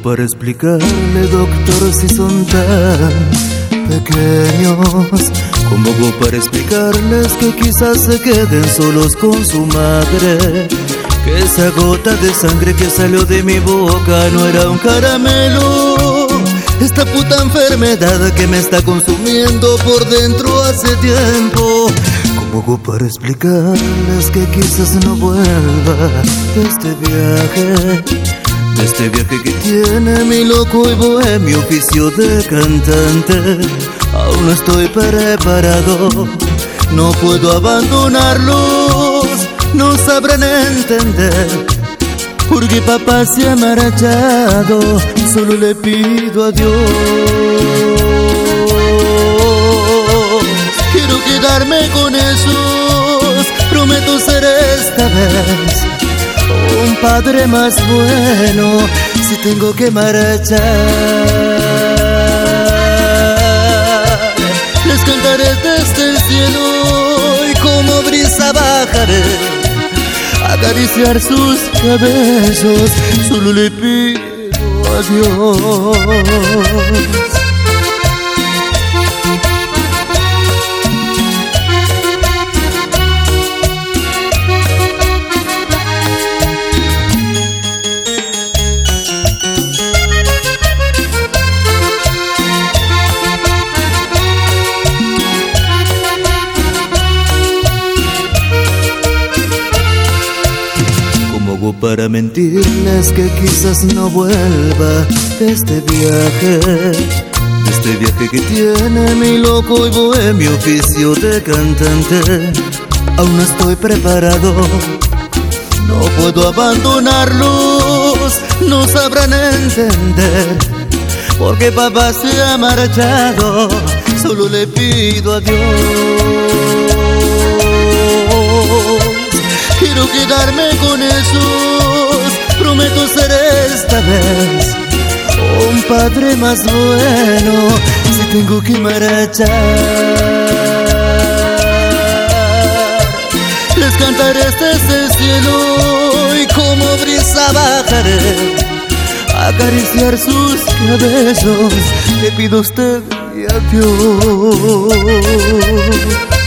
para explicarle, doctor, si son tan pequeños? ¿Cómo hago para explicarles que quizás se queden solos con su madre? Que esa gota de sangre que salió de mi boca no era un caramelo. Esta puta enfermedad que me está consumiendo por dentro hace tiempo. ¿Cómo hago para explicarles que quizás no vuelva de este viaje? De este viaje que tiene mi loco y bohemio oficio de cantante. Aún no estoy preparado, no puedo abandonarlos, no sabrán entender. Porque papá se ha marchado, solo le pido a Dios. Quiero quedarme con esos, prometo ser esta vez un padre más bueno si tengo que marchar. Les cantaré desde el cielo y como brisa bajaré a acariciar sus cabezos, solo le pido a Dios. Para mentirles que quizás no vuelva de este viaje que tiene mi loco y bohemio oficio de cantante. Aún no estoy preparado, no puedo abandonarlos, no sabrán entender. Porque papá se ha marchado, solo le pido a Dios. Quiero quedarme con esos, prometo ser esta vez un padre más bueno si tengo que marchar. Les cantaré desde el cielo y como brisa bajaré a acariciar sus cabezos. Le pido a usted y a Dios.